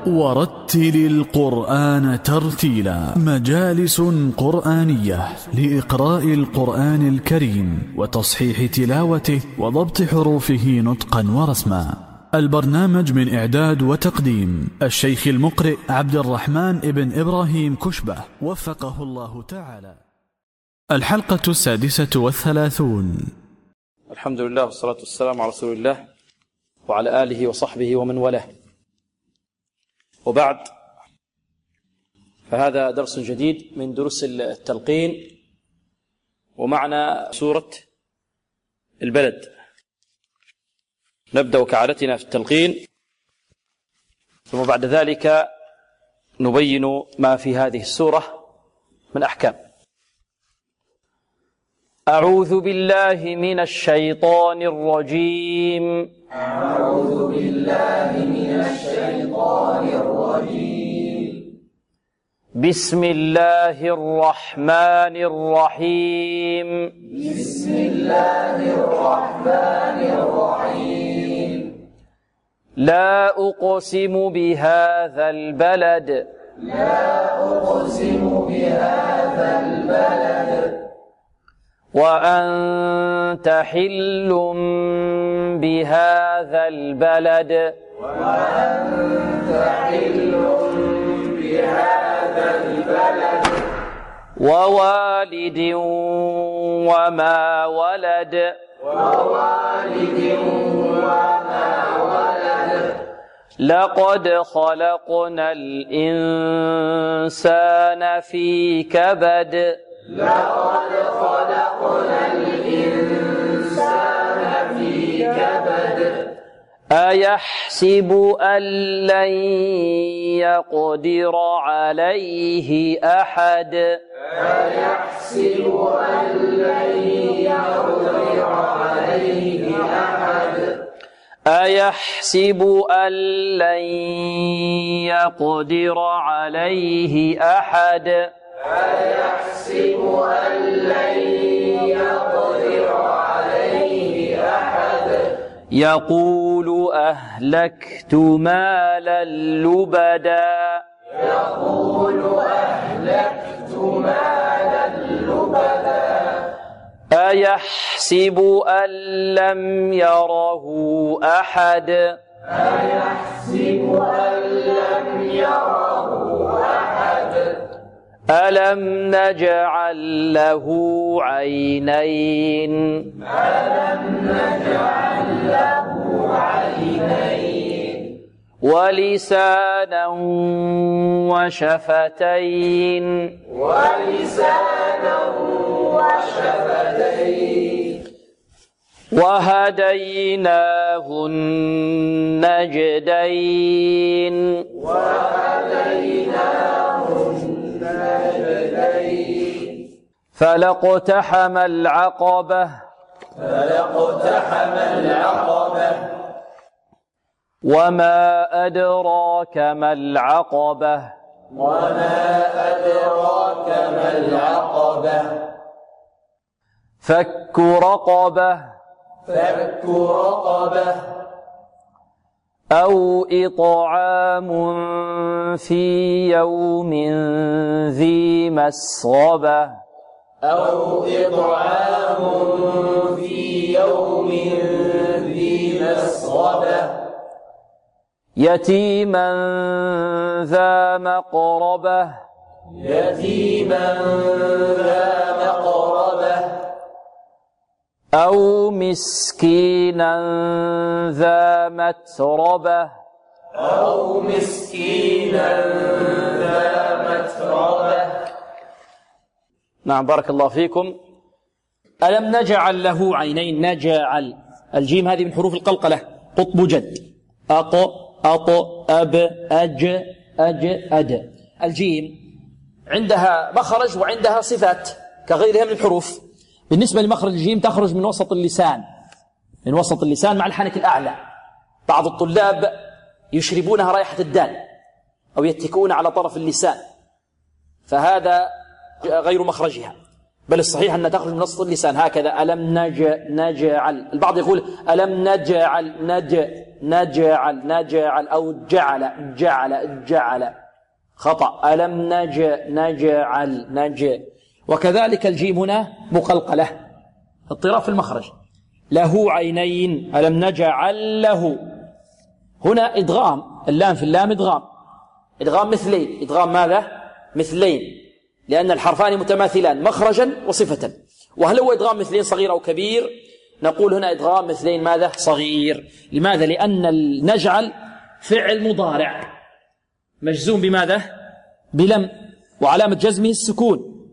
ورتل القرآن ترتيلا. مجالس قرآنية لإقراء القرآن الكريم وتصحيح تلاوته وضبط حروفه نطقا ورسما. البرنامج من إعداد وتقديم الشيخ المقرئ عبد الرحمن ابن إبراهيم كشبة وفقه الله تعالى. الحلقة 36. الحمد لله والصلاة والسلام على رسول الله وعلى آله وصحبه ومن والاه، وبعد، فهذا درس جديد من دروس التلقين، ومعنا سورة البلد. نبدأ كعادتنا في التلقين، ثم بعد ذلك نبين ما في هذه السورة من أحكام. أعوذ بالله من الشيطان الرجيم. أعوذ بالله من الشيطان الرجيم. بسم الله الرحمن الرحيم. بسم الله الرحمن الرحيم. لا أقسم بهذا البلد. لا أقسم بهذا البلد. وأنت حل بهذا البلد. وأنت حل بهذا البلد. ووالد وما ولد. ووالد وما ولد. لقد خلقنا الإنسان في كبد. لقد خلقنا الإنسان في كبد. أيحسب أن لن يقدر عليه أحد. أيحسب أن لن يقدر عليه أحد. أيحسب أن لن يقدر عليه أحد. أيحسب أن لن يقدر عليه أحد. يقول أهلكت مالا لبدا. يقول أهلكت مالا لبدا. أيحسب أن لم يره أحد. أيحسب أن لم يره أحد. ألم نجعل له عينين. ألم نجعل له عينين. ولسانا وشفتين. ولسانا وشفتين. وهديناه النجدين. وهديناه النجدين. فلاقتحم العقبة. فلاقتحم العقبة. وما أدراك ما العقبة. وما أدراك ما العقبة. فك رقبة. فك رقبة. أو إطعام في يوم ذي مسغبة. أو إطعام في يوم ذي مسغبة. يتيما ذا مقربة. يتيما ذا مقربة. أو مسكينا ذا متربة. أو مسكينا ذا متربة. نعم، بارك الله فيكم. ألم نجعل له عينين. نجعل، الجيم هذه من حروف القلقلة، قطب جد. أق أط أب أج أج أد. الجيم عندها مخرج وعندها صفات كغيرها من الحروف. بالنسبة لمخرج الجيم تخرج من وسط اللسان، من وسط اللسان مع الحنك الأعلى. بعض الطلاب يشربونها رائحة الدال أو يتكئون على طرف اللسان، فهذا غير مخرجها. بل الصحيح أنها تخرج من وسط اللسان هكذا. ألم نجعل. البعض يقول ألم نجعل أو جعل خطأ. ألم نجعل. وكذلك الجيم هنا مقلقلة، اضطراب في المخرج. له عينين. ألم نجعل له. هنا إدغام، اللام في اللام إدغام مثلين. إدغام ماذا؟ مثلين، لأن الحرفان متماثلان مخرجا وصفة. وهل هو إدغام مثلين صغير أو كبير؟ نقول هنا إدغام مثلين ماذا؟ صغير. لماذا؟ لأن نجعل فعل مضارع مجزوم بماذا؟ بلم، وعلامة جزمه السكون.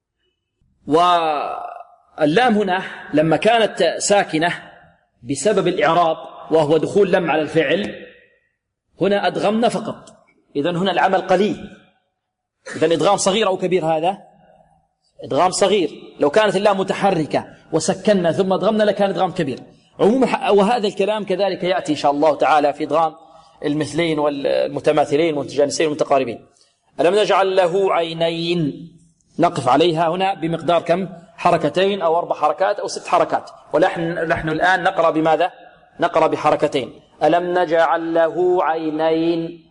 واللام هنا لما كانت ساكنة بسبب الإعراب وهو دخول لم على الفعل، هنا أدغمنا فقط. إذن هنا العمل قليل. إذن إدغام صغير أو كبير؟ هذا إدغام صغير. لو كانت اللام متحركة وسكننا ثم أدغمنا لكان إدغام كبير عموما. وهذا الكلام كذلك يأتي إن شاء الله تعالى في إدغام المثلين والمتماثلين والمتجانسين والمتقاربين. ألم نجعل له عينين. نقف عليها هنا بمقدار كم؟ حركتين أو 4 حركات أو 6 حركات. ونحن الآن نقرأ بماذا؟ نقرأ بحركتين. ألم نجعل له عينين.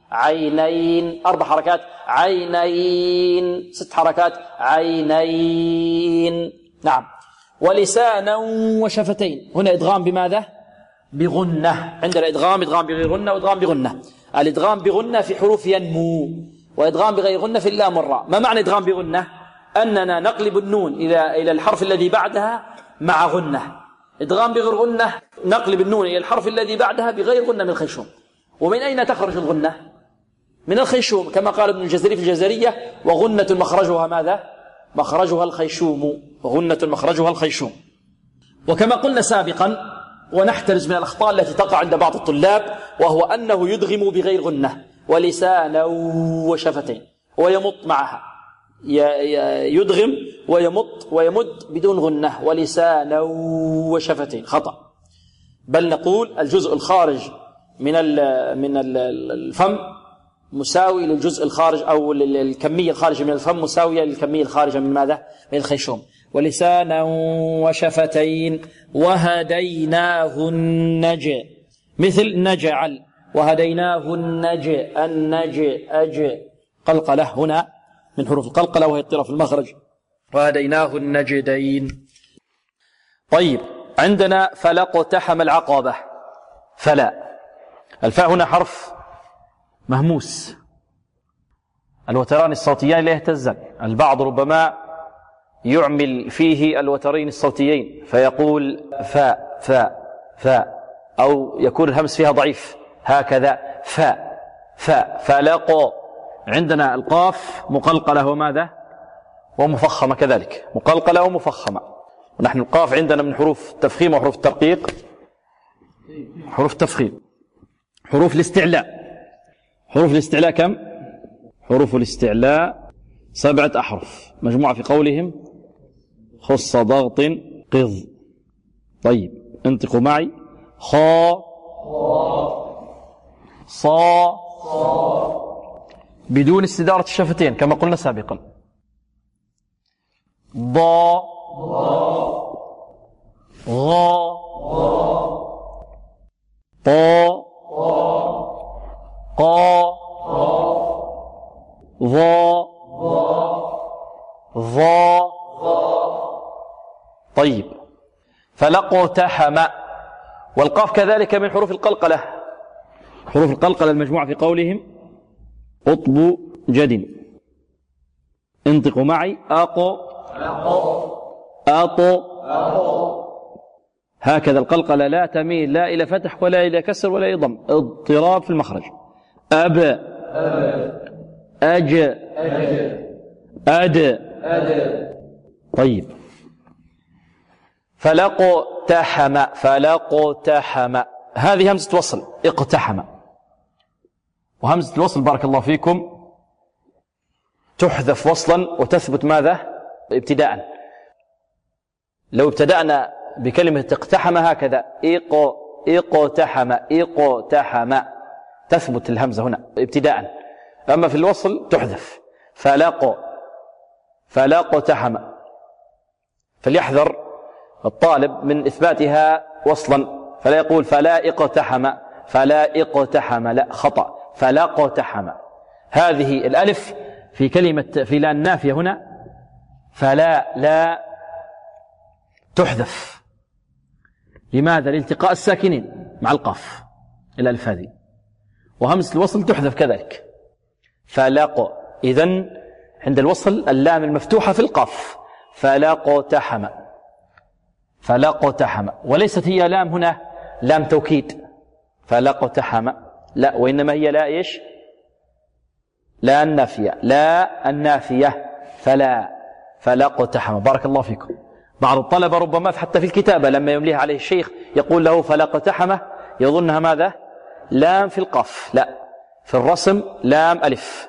4 حركات. عينين. 6 حركات. عينين. نعم. ولسانا وشفتين. هنا إدغام بماذا؟ بغنة. عندنا إدغام بغير غنة وإدغام بغنة. الإدغام بغنة في حروف ينمو، وإدغام بغير غنة في اللام والراء. ما معنى إدغام بغنة؟ أننا نقلب النون إلى الحرف الذي بعدها مع غنة. إدغام بغير غنة نقلب النون إلى الحرف الذي بعدها بغير غنة من الخيشوم. ومن أين تخرج الغنة؟ من الخيشوم، كما قال ابن الجزري في الجزرية: وغنة مخرجها ماذا؟ مخرجها الخيشوم. وغنة مخرجها الخيشوم. وكما قلنا سابقا، ونحترز من الأخطاء التي تقع عند بعض الطلاب، وهو أنه يدغم بغير غنة. ولسانا وشفتين، ويمط معها، يدغم ويمد بدون غنة. ولسانا وشفتين خطأ. بل نقول الجزء الخارج من الفم مساوي للجزء الخارج، أو الكمية الخارجة من الفم مساوية للكمية الخارجة من ماذا؟ من الخيشوم. ولسانا وشفتين وهديناه النجي، مثل نجعل. وهديناه النجي قلقلة هنا من حروف القلقلة، وهي اضطراب في المخرج. وهديناه النجدين. طيب، عندنا فلاقتحم العقبة. فلا، الفاء هنا حرف مهموس، الوتران الصوتيان لا يهتزان. البعض ربما يعمل فيه الوترين الصوتيين فيقول فاء فاء فاء، أو يكون الهمس فيها ضعيف هكذا فاء فاء. فلاق. عندنا القاف مقلقلة وماذا؟ ومفخمة كذلك، مقلقلة ومفخمة. ونحن القاف عندنا من حروف التفخيم وحروف الترقيق. حروف التفخيم. حروف الاستعلاء. حروف الاستعلاء كم؟ حروف الاستعلاء 7 أحرف، مجموعة في قولهم: خص ضغط قض. طيب، انطقوا معي: خا صا بدون استدارة الشفتين كما قلنا سابقا. ضا غا طا قا ظا ظا. طيب، فلاقتحم. والقاف كذلك من حروف القلقلة. حروف القلقلة المجموعة في قولهم: قطب جد. انطقوا معي: أقو أطو. هكذا القلقلة لا تميل لا إلى فتح ولا إلى كسر ولا إلى ضم، اضطراب في المخرج. أب أج أد. طيب، فلاقتحم. فلاقتحم هذه همزة وصل، اقتحم. وهمزة الوصل بارك الله فيكم تحذف وصلا وتثبت ماذا؟ ابتداء. لو ابتدأنا بكلمة اقتحم هكذا: اقتحم اقتحم، تثبت الهمزة هنا ابتداء. أما في الوصل تحذف. فلاقتحم. فليحذر الطالب من إثباتها وصلا، فلا يقول فلا اقتحم، فلا اقتحم، لا، خطأ، فلا اقتحم. هذه الألف في كلمة في لا النافية هنا فلا لا تحذف. لماذا؟ لالتقاء الساكنين مع القاف الألف هذه، وهمزة الوصل تحذف كذلك. فلاق، إذن عند الوصل اللام المفتوحة في القاف، فلاقتحم، فلاقتحم، وليست هي لام هنا لام توكيد فلاقتحم، لا، وإنما هي لا إيش؟ لا النافية، لا النافية، فلاقتحم. بارك الله فيكم. بعض الطلبة ربما حتى في الكتابة لما يمليها عليه الشيخ يقول له فلاقتحم يظنها ماذا؟ لام في القاف، لا، في الرسم لام ألف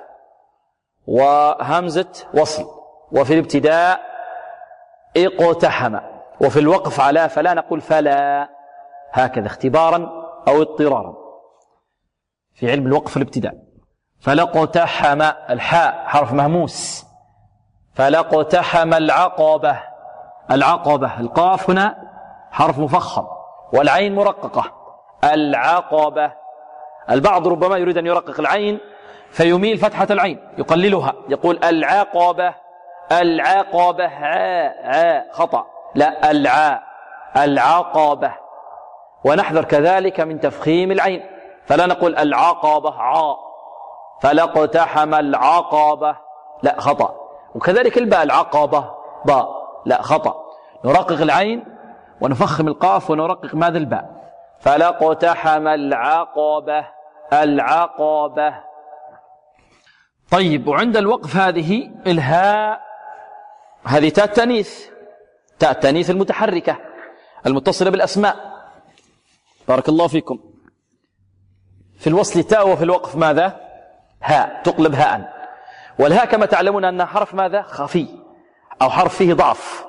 وهمزة وصل، وفي الابتداء اقتحم، وفي الوقف على فلا نقول فلا، هكذا اختبارا أو اضطرارا في علم الوقف الابتداء. فلاقتحم، الحاء حرف مهموس. فلاقتحم العقبة، العقبة، القاف هنا حرف مفخم والعين مرققة، العقبة. البعض ربما يريد أن يرقق العين فيميل فتحة العين يقللها، يقول العقبة، العقبة، عاء، خطأ، لا، العقبة. ونحذر كذلك من تفخيم العين، فلا نقول العقبة عاء، فلاقتحم العقبة، لا، خطأ. وكذلك الباء العقبة باء، لا، خطأ. نرقق العين ونفخم القاف ونرقق ماذا؟ الباء. فلاقتحم العقبة، العقبة. طيب، وعند الوقف هذه الهاء، هذه تاء التانيث، تاء التانيث المتحركة المتصلة بالأسماء. بارك الله فيكم. في الوصل تاء وفي الوقف ماذا؟ هاء، تقلب هاء. والهاء كما تعلمون أنها حرف ماذا؟ خفي، أو حرف فيه ضعف،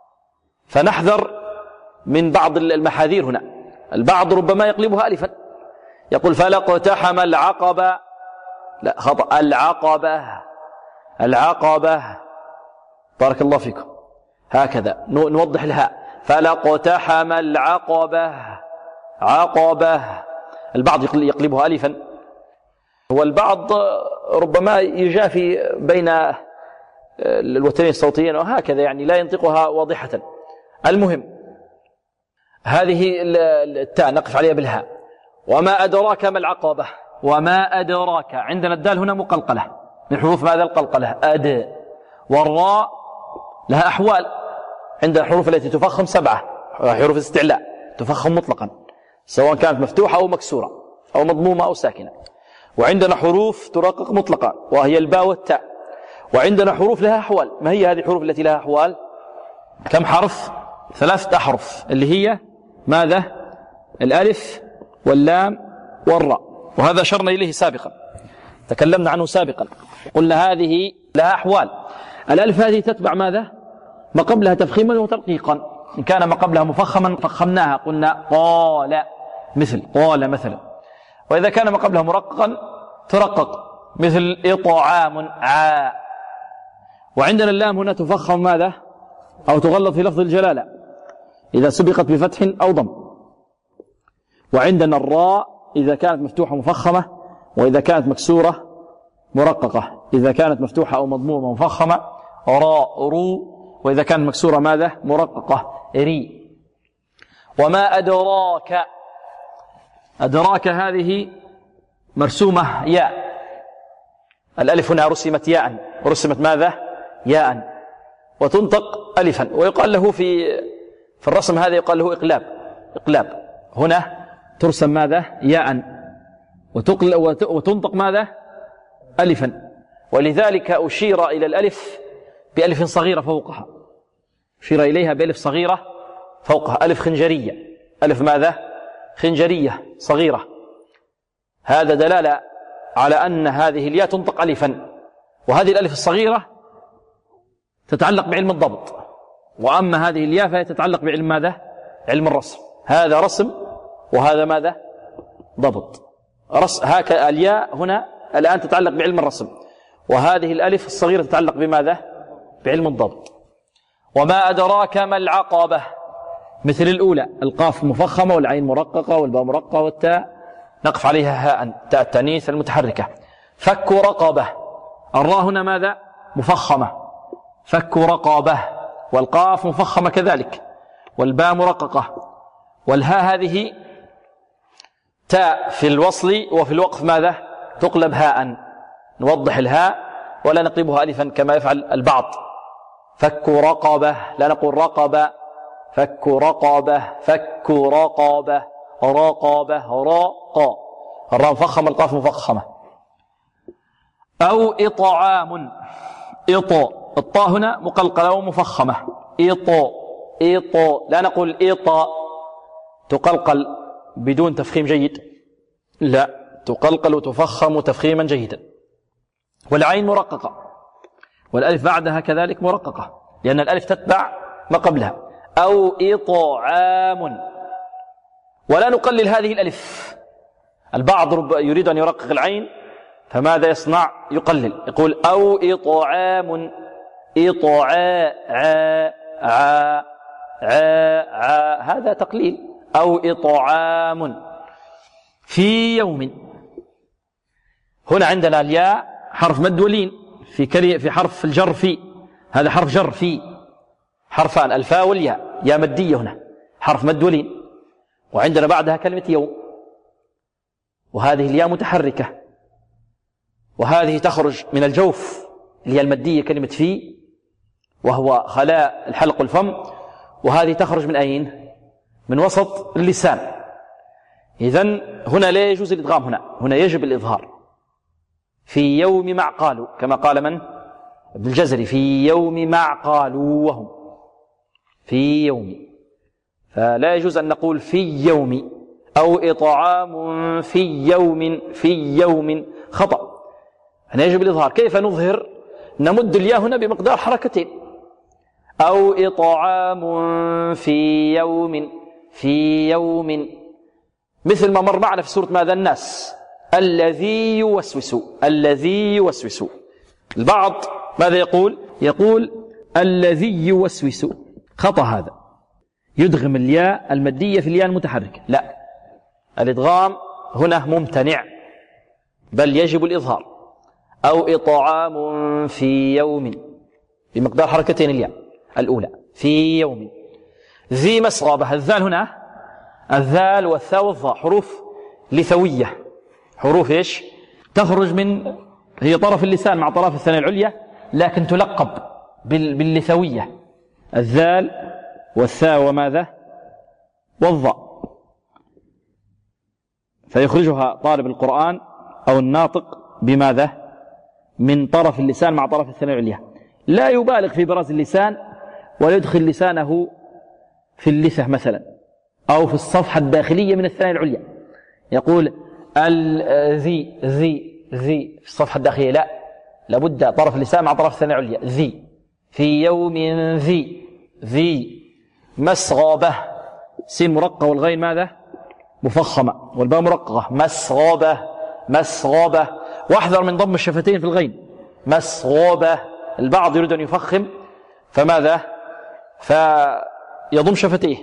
فنحذر من بعض المحاذير هنا. البعض ربما يقلبها ألفا، يقول فلاقتحم العقبة، لا، خطأ، العقبة، العقبة. بارك الله فيكم. هكذا نوضح الهاء، فلاقتحم العقبة، عقبة. البعض يقلبها ألفا، والبعض ربما يجافي بين الوترين الصوتيين وهكذا، يعني لا ينطقها واضحة. المهم هذه التاء نقف عليها بالهاء. وما أدراك ما العقبة، وما أدراك. عندنا الدال هنا مقلقلة من حروف ماذا؟ القلقلة، أد. والراء لها أحوال، عند الحروف التي تفخم 7 حروف الاستعلاء تفخم مطلقا، سواء كانت مفتوحة أو مكسورة أو مضمومة أو ساكنة. وعندنا حروف ترقق مطلقا وهي الباء والتاء. وعندنا حروف لها أحوال. ما هي هذه الحروف التي لها أحوال؟ كم حرف؟ 3 أحرف، اللي هي ماذا؟ الألف واللام والراء، وهذا أشرنا إليه سابقا، تكلمنا عنه سابقا، قلنا هذه لها أحوال. الألف هذه تتبع ماذا؟ ما قبلها تفخيما وترقيقا. إن كان ما قبلها مفخما فخمناها، قلنا قال، مثل قال مثلا. وإذا كان ما قبلها مرققا ترقق، مثل إطعام، عاء. وعندنا اللام هنا تفخم ماذا؟ أو تغلظ في لفظ الجلالة إذا سبقت بفتح أو ضم. وعندنا الراء إذا كانت مفتوحة مفخمة، وإذا كانت مكسورة مرققة. إذا كانت مفتوحة أو مضمومة مفخمة راء، رو. وإذا كانت مكسورة ماذا؟ مرققة، ري. وما أدراك، أدراك هذه مرسومة ياء، الألف هنا رسمت ياء، رسمت ماذا؟ ياء، وتنطق ألفا. ويقال له في الرسم هذا يقال له إقلاب، إقلاب. هنا ترسم ماذا؟ ياء، وتنطق ماذا؟ ألفا. ولذلك أشير إلى الألف بألف صغيرة فوقها، أشير إليها بألف صغيرة فوقها، ألف خنجرية، ألف ماذا؟ خنجرية صغيرة. هذا دلالة على أن هذه الياء تنطق ألفا، وهذه الألف الصغيرة تتعلق بعلم الضبط، وأما هذه الياء فهي تتعلق بعلم ماذا؟ علم الرسم. هذا رسم وهذا ماذا؟ ضبط. هكذا الياء هنا الآن تتعلق بعلم الرسم، وهذه الألف الصغيرة تتعلق بماذا؟ بعلم الضبط. وما أدراك ما العقبة، مثل الأولى، القاف مفخمة والعين مرققة والباء مرققة والتاء نقف عليها هاء، تاء التانيث المتحركة. فك رقبة، الراء هنا ماذا؟ مفخمة، فك رقبة، والقاف مفخمة كذلك، والباء مرققة، والهاء هذه تاء في الوصل وفي الوقف ماذا؟ تقلب هاء، نوضح الهاء ولا نقلبها ألفا كما يفعل البعض. فك رقبة، لا نقول رقبة، فك رقبة، فك رقبة، رقبة، راء، الراء مفخمة القاف مفخمة. أو إطعام، إطاء، الطاء هنا مقلقلة ومفخمة، إطاء، إطاء، لا نقول إطاء تقلقل بدون تفخيم جيد، لا، تقلقل وتفخم تفخيما جيدا. والعين مرققة، والألف بعدها كذلك مرققة، لأن الألف تتبع ما قبلها. أو إطعام، ولا نقلل هذه الألف، البعض يريد أن يرقق العين فماذا يصنع؟ يقلل، يقول أو إطعام، هذا تقليل. أو إطعام في يوم، هنا عندنا الياء حرف مد ولين في حرف الجر في، هذا حرف جر في، حرفان الفاء والياء، يا مدية هنا حرف مد ولين، وعندنا بعدها كلمة يوم، وهذه الياء متحركة، وهذه تخرج من الجوف اللي هي المدية كلمة في، وهو خلاء الحلق والفم، وهذه تخرج من أين؟ من وسط اللسان. إذن هنا لا يجوز الإدغام، هنا يجب الإظهار. في يوم مع قالوا، كما قال من؟ ابن الجزري، في يوم مع قالوا وهم، في يوم، فلا يجوز أن نقول في يوم. أو إطعام في يوم، في يوم خطأ، هنا يجب الإظهار. كيف نظهر؟ نمد الياء هنا بمقدار حركتين. أو إطعام في يوم، في يوم، مثل ما مر معنا في سورة ماذا؟ الناس، الذي يوسوس، الذي يوسوس. البعض ماذا يقول؟ يقول الذي يوسوس، خطأ هذا، يدغم الياء المادية في الياء المتحركة، لا، الإدغام هنا ممتنع، بل يجب الإظهار. أو إطعام في يوم بمقدار حركتين الياء الأولى، في يوم. ذي مسغبة، الذال هنا، الذال والثاء والظاء حروف لثوية، حروف إيش؟ تخرج من، هي طرف اللسان مع طرف الثنايا العليا، لكن تلقب باللثوية، الذال والثاء وماذا؟ والظاء، فيخرجها طالب القرآن أو الناطق بماذا؟ من طرف اللسان مع طرف الثنايا العليا، لا يبالغ في براز اللسان ولا يدخل لسانه في اللثة مثلا، أو في الصفحة الداخلية من الثنايا العليا، يقول الذي، ذي في الصفحة الداخلية، لا، لابد طرف اللسان مع طرف الثنايا العليا، ذي. في يوم ذي، ذي مسغبة، سين مرققة والغين ماذا؟ مفخمة، والباء مرققة، مسغبة، مسغبة، واحذر من ضم الشفتين في الغين، مسغبة. البعض يريد أن يفخم فماذا؟ فيضم شفتيه،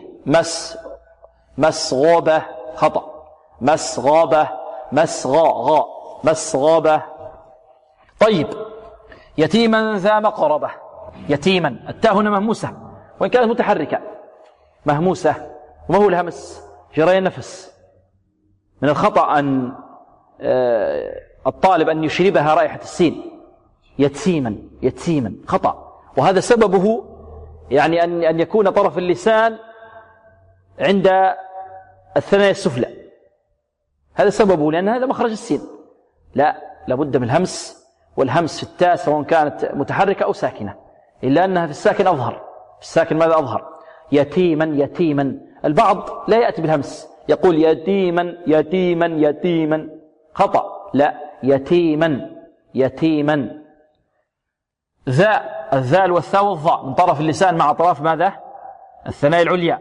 مسغبة، خطأ، مسغبة، مسغى، مسغبة. طيب، يتيما ذا مقربة، يتيما، التاء هنا مهموسة وإن كانت متحركة، مهموسة، وما هو الهمس؟ جري النفس. من الخطأ أن الطالب أن يشربها رائحة السين، يتيما، يتيما، خطأ، وهذا سببه يعني أن يكون طرف اللسان عند الثنايا السفلى، هذا سببه، لأن هذا مخرج السين، لا، لابد من الهمس، والهمس في التاء سواء كانت متحركة أو ساكنة، إلا أنها في الساكن أظهر، في الساكن ماذا أظهر؟ يتيما، يتيما. البعض لا يأتي بالهمس، يقول يتيما، يتيما، يتيما، خطأ، لا، يتيما، يتيما. ذا، الذال والثاء والظاء من طرف اللسان مع طرف ماذا؟ الثنايا العليا.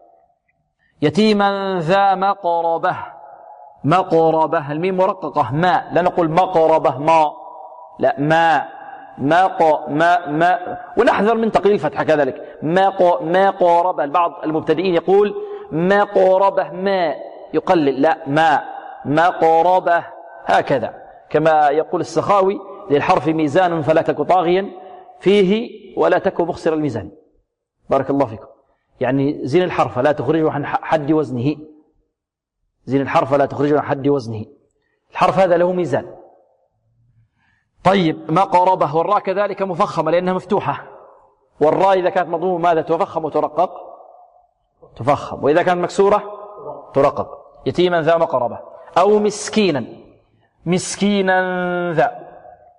يتيما ذا مقربة، مقربة، الميم مرققة، ما، لا نقول مقربة ما، لا، ما، ما ونحذر من تقليل الفتحة كذلك. ما قاربه. البعض المبتدئين يقول ما قاربه ما يقلل، لا، ما قاربه هكذا، كما يقول السخاوي للحرف ميزان فلا تك طاغيا فيه ولا تك مخسر الميزان. بارك الله فيكم. يعني زين الحرف لا تخرجه عن حد وزنه، زين الحرف لا تخرجه عن حد وزنه. الحرف هذا له ميزان. طيب ما قاربه. والراء كذلك مفخمة لأنها مفتوحة، والراء إذا كانت مضمومة ماذا؟ تفخم وترقق، تفخم، وإذا كانت مكسورة ترقق. يتيما ذا مقربة. أو مسكينا، مسكينا ذا.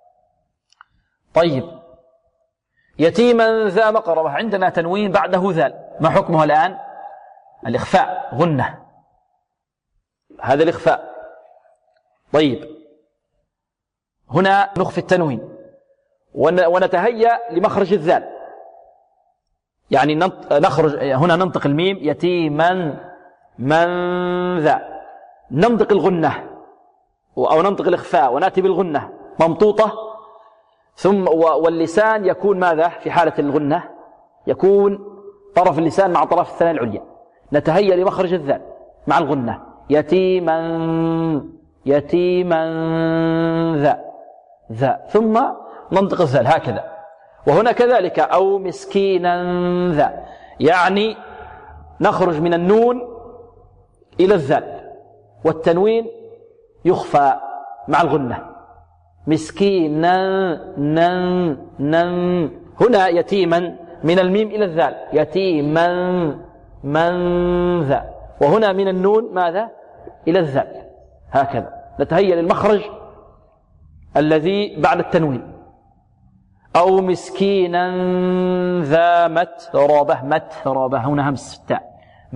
طيب يتيما ذا مقربة، عندنا تنوين بعده ذال، ما حكمه الآن؟ الإخفاء، غنة، هذا الإخفاء. طيب هنا نخفي التنوين ونتهيأ لمخرج الذال، يعني نخرج هنا، ننطق الميم يتيما من ذا، ننطق الغنة أو ننطق الإخفاء ونأتي بالغنة ممطوطة، ثم واللسان يكون ماذا في حالة الغنة؟ يكون طرف اللسان مع طرف الثنايا العليا. نتهيأ لمخرج الذال مع الغنة يتيما ذا، ثم ننطق الذال هكذا. وهنا كذلك أو مسكينا ذا، يعني نخرج من النون إلى الذال، والتنوين يخفى مع الغنة. مسكينا هنا يتيما من الميم إلى الذال، يتيما من ذا، وهنا من النون ماذا؟ إلى الذال، هكذا. نتهيأ للمخرج الذي بعد التنوين. أو مسكينا ذا متربة، متربة هنا همس التاء،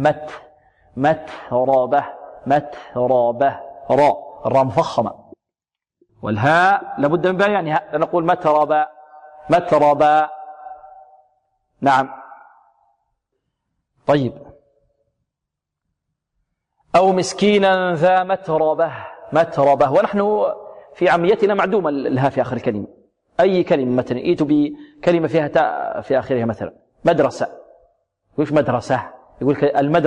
متربة، راء، الراء مفخمة، والهاء لابد من بيانها، نقول متربة. نعم. طيب أو مسكينا ذا متربة، ونحن في عاميتنا معدومة الها في آخر الكلمة. أي كلمة مثلا ائتوا بكلمة فيها تاء في آخرها، مثلا مدرسة، يقولش مدرسة، يقول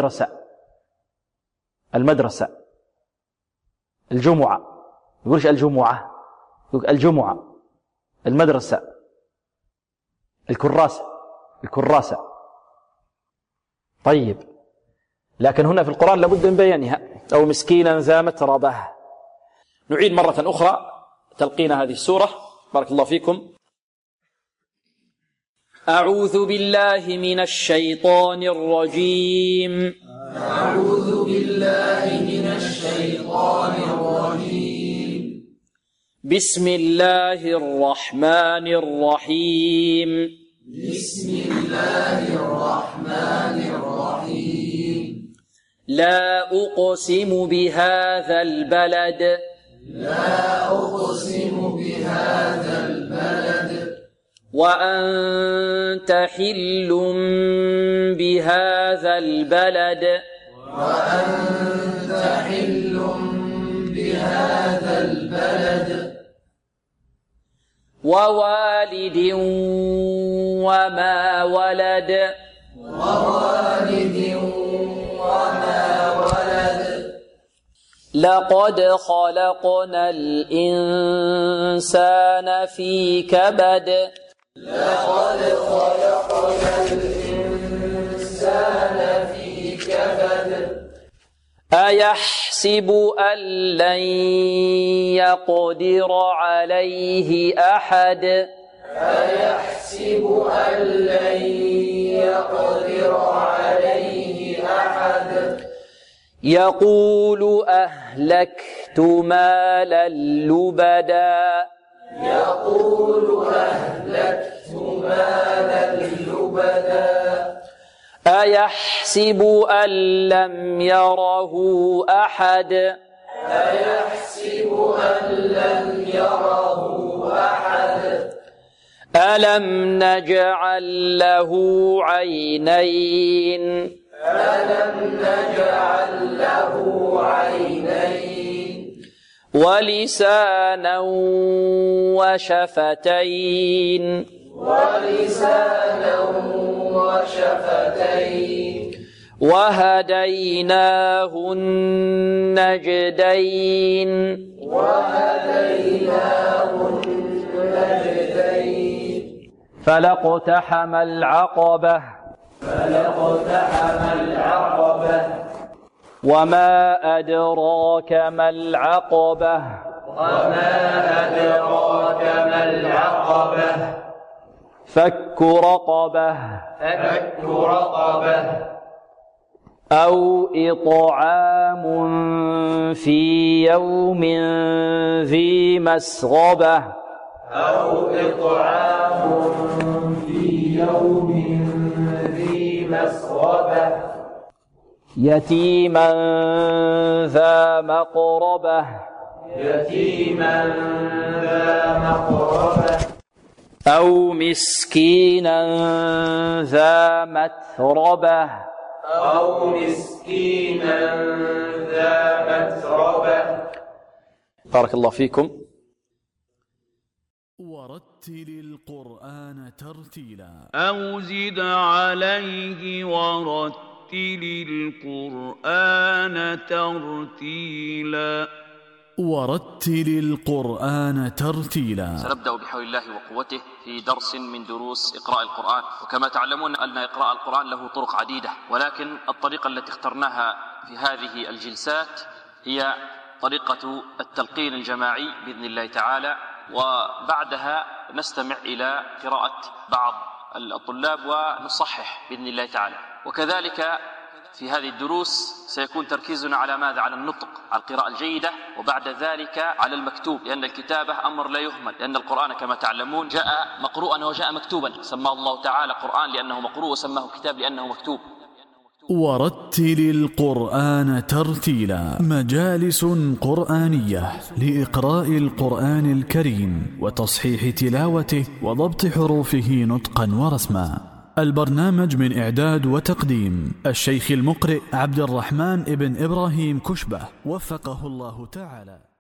المدرسة. الجمعة، يقولش الجمعة، يقول الجمعة. المدرسة. الكراسة. طيب لكن هنا في القرآن لابد من بيانها. أو مسكينا ذا متربة. نعيد مرة أخرى تلقين هذه السورة. بارك الله فيكم. أعوذ بالله من الشيطان الرجيم. أعوذ بالله من الشيطان الرجيم. بسم الله الرحمن الرحيم. بسم الله الرحمن الرحيم. لا أقسم بهذا البلد. لا أقسم بهذا البلد. وأنت حل بهذا البلد. وأنت حل بهذا البلد. ووالد وما ولد. ووالد وما ولد. لقد خلقنا الإنسان في كبد. لقد خلقنا الإنسان في كبد. أيحسب أن لن يقدر عليه أحد. أيحسب أن لن يقدر عليه أحد. يقول أهلكت مالا لبدا. يقول أهلكت مالا لبدا. أيحسب أن لم يره أحد. أيحسب أن لم يره أحد. ألم نجعل له عينين. ألم نجعل له عينين. ولسانا وشفتين ولسانا وشفتين وهديناه النجدين وهديناه النجدين فلاقتحم العقبة فلاقتحم العقبة وما أدراك ما العقبة وما أدراك ما العقبة فك رقبة فك رقبة أو إطعام في يوم ذي مسغبة أو إطعام في يوم ذي مسغبة يتيما ذا مقربة يتيما ذا مقربة أو مسكينا ذا متربة أو مسكينا ذا متربة. بارك الله فيكم. ورتل القرآن ترتيلا أو زد عليه ورتل القرآن ترتيلا. ورتل القرآن ترتيلا. سنبدأ بحول الله وقوته في درس من دروس إقراء القرآن. وكما تعلمون أن إقراء القرآن له طرق عديدة، ولكن الطريقة التي اخترناها في هذه الجلسات هي طريقة التلقين الجماعي بإذن الله تعالى، وبعدها نستمع إلى قراءة بعض الطلاب ونصحح بإذن الله تعالى. وكذلك في هذه الدروس سيكون تركيزنا على ماذا؟ على النطق، على القراءة الجيدة، وبعد ذلك على المكتوب، لأن الكتابة أمر لا يهمل، لأن القرآن كما تعلمون جاء مقروءا وجاء مكتوبا، سماه الله تعالى قرآن لأنه مقروء، وسماه كتاب لأنه مكتوب. ورتل القرآن ترتيلا. مجالس قرآنية لإقراء القرآن الكريم وتصحيح تلاوته وضبط حروفه نطقا ورسما. البرنامج من إعداد وتقديم الشيخ المقرئ عبد الرحمن ابن إبراهيم كشبة، وفقه الله تعالى.